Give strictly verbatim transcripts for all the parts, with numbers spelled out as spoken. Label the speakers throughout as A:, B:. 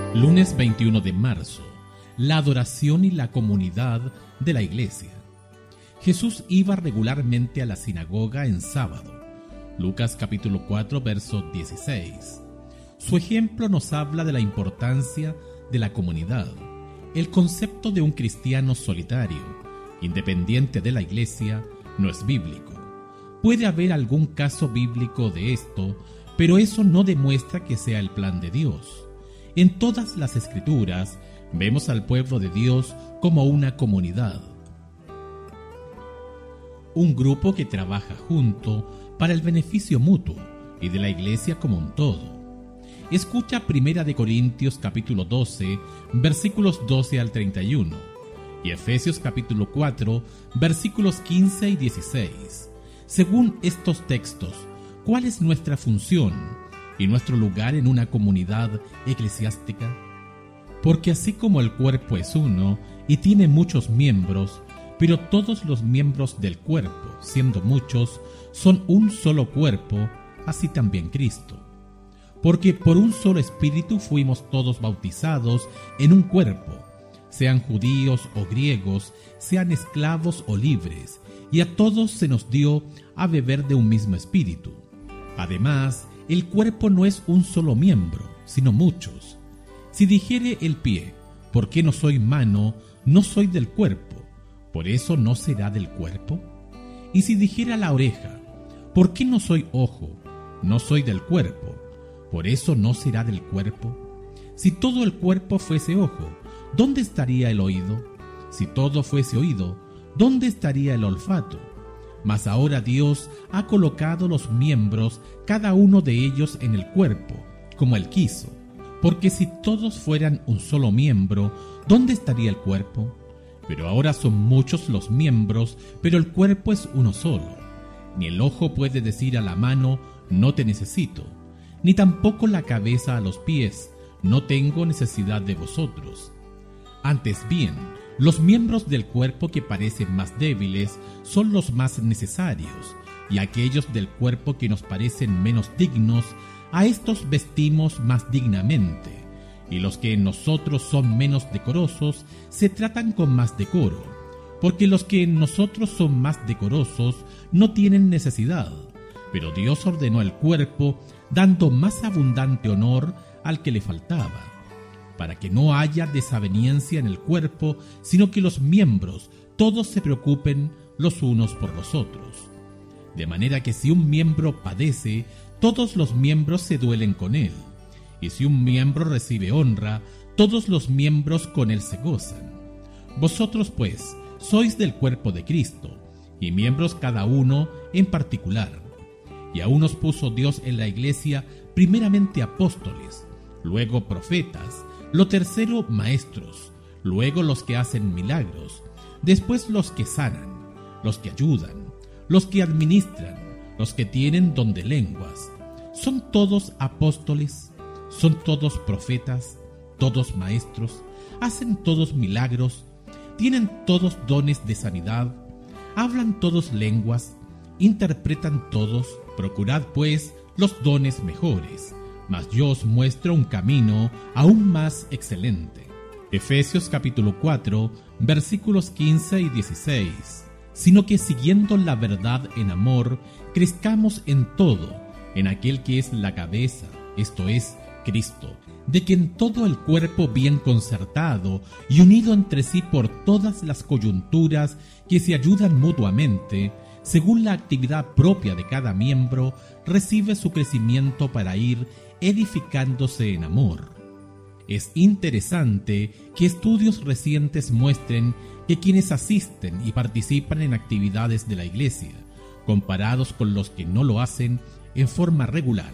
A: Lunes veintiuno de marzo, la adoración y la comunidad de la iglesia. Jesús iba regularmente a la sinagoga en sábado. Lucas capítulo cuatro, verso dieciséis. Su ejemplo nos habla de la importancia de la comunidad. El concepto de un cristiano solitario, independiente de la iglesia, no es bíblico. Puede haber algún caso bíblico de esto, pero eso no demuestra que sea el plan de Dios. En todas las Escrituras vemos al pueblo de Dios como una comunidad, un grupo que trabaja junto para el beneficio mutuo y de la iglesia como un todo. Escucha Primera de Corintios capítulo doce, versículos doce al treinta y uno, y Efesios capítulo cuatro, versículos quince y dieciséis. Según estos textos, ¿cuál es nuestra función y nuestro lugar en una comunidad eclesiástica? Porque así como el cuerpo es uno y tiene muchos miembros, pero todos los miembros del cuerpo, siendo muchos, son un solo cuerpo, así también Cristo. Porque por un solo espíritu fuimos todos bautizados en un cuerpo, sean judíos o griegos, sean esclavos o libres, y a todos se nos dio a beber de un mismo espíritu. Además, el cuerpo no es un solo miembro, sino muchos. Si dijere el pie, ¿por qué no soy mano? No soy del cuerpo, ¿por eso no será del cuerpo? Y si dijera la oreja, ¿por qué no soy ojo? No soy del cuerpo, ¿por eso no será del cuerpo? Si todo el cuerpo fuese ojo, ¿dónde estaría el oído? Si todo fuese oído, ¿dónde estaría el olfato? Mas ahora Dios ha colocado los miembros, cada uno de ellos en el cuerpo, como Él quiso. Porque si todos fueran un solo miembro, ¿dónde estaría el cuerpo? Pero ahora son muchos los miembros, pero el cuerpo es uno solo. Ni el ojo puede decir a la mano, no te necesito, ni tampoco la cabeza a los pies, no tengo necesidad de vosotros. Antes bien, los miembros del cuerpo que parecen más débiles son los más necesarios, y aquellos del cuerpo que nos parecen menos dignos, a estos vestimos más dignamente, y los que en nosotros son menos decorosos se tratan con más decoro, porque los que en nosotros son más decorosos no tienen necesidad, pero Dios ordenó el cuerpo dando más abundante honor al que le faltaba, para que no haya desaveniencia en el cuerpo, sino que los miembros todos se preocupen los unos por los otros. De manera que si un miembro padece, todos los miembros se duelen con él, y si un miembro recibe honra, todos los miembros con él se gozan. Vosotros, pues, sois del cuerpo de Cristo, y miembros cada uno en particular. Y a unos puso Dios en la iglesia primeramente apóstoles, luego profetas, lo tercero maestros, luego los que hacen milagros, después los que sanan, los que ayudan, los que administran, los que tienen don de lenguas. ¿Son todos apóstoles? ¿Son todos profetas? ¿Todos maestros? ¿Hacen todos milagros? ¿Tienen todos dones de sanidad? ¿Hablan todos lenguas? ¿Interpretan todos? Procurad pues los dones mejores, mas yo os muestro un camino aún más excelente. Efesios capítulo cuatro, versículos quince y dieciséis. Sino que siguiendo la verdad en amor, crezcamos en todo, en aquel que es la cabeza, esto es, Cristo, de quien todo el cuerpo bien concertado y unido entre sí por todas las coyunturas que se ayudan mutuamente, según la actividad propia de cada miembro, recibe su crecimiento para ir edificándose en amor. Es interesante que estudios recientes muestren que quienes asisten y participan en actividades de la iglesia, comparados con los que no lo hacen en forma regular,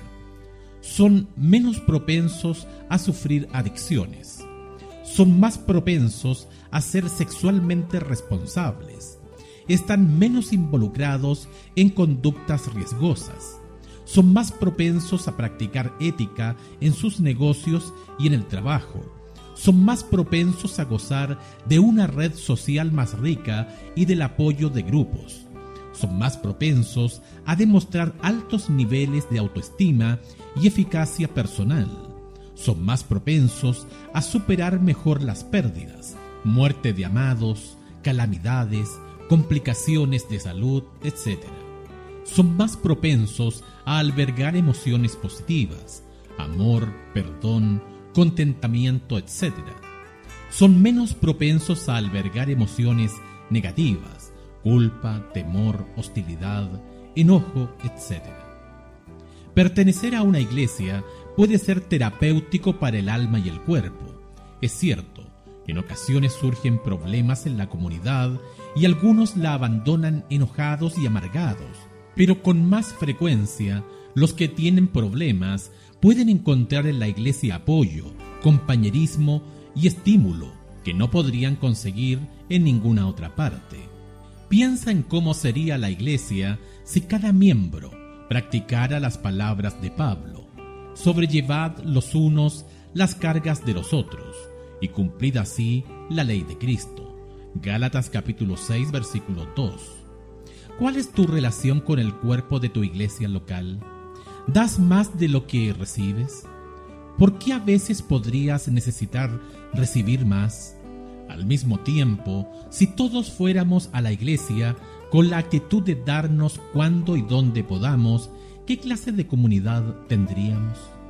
A: son menos propensos a sufrir adicciones, son más propensos a ser sexualmente responsables, están menos involucrados en conductas riesgosas, son más propensos a practicar ética en sus negocios y en el trabajo, son más propensos a gozar de una red social más rica y del apoyo de grupos, son más propensos a demostrar altos niveles de autoestima y eficacia personal, son más propensos a superar mejor las pérdidas, muerte de amados, calamidades, complicaciones de salud, etcétera. Son más propensos a albergar emociones positivas, amor, perdón, contentamiento, etcétera. Son menos propensos a albergar emociones negativas, culpa, temor, hostilidad, enojo, etcétera. Pertenecer a una iglesia puede ser terapéutico para el alma y el cuerpo. Es cierto, en ocasiones surgen problemas en la comunidad y algunos la abandonan enojados y amargados, pero con más frecuencia los que tienen problemas pueden encontrar en la iglesia apoyo, compañerismo y estímulo que no podrían conseguir en ninguna otra parte. Piensa en cómo sería la iglesia si cada miembro practicara las palabras de Pablo: sobrellevad los unos las cargas de los otros, y cumplid así la ley de Cristo. Gálatas capítulo seis, versículo dos. ¿Cuál es tu relación con el cuerpo de tu iglesia local? ¿Das más de lo que recibes? ¿Por qué a veces podrías necesitar recibir más? Al mismo tiempo, si todos fuéramos a la iglesia con la actitud de darnos cuando y donde podamos, ¿qué clase de comunidad tendríamos?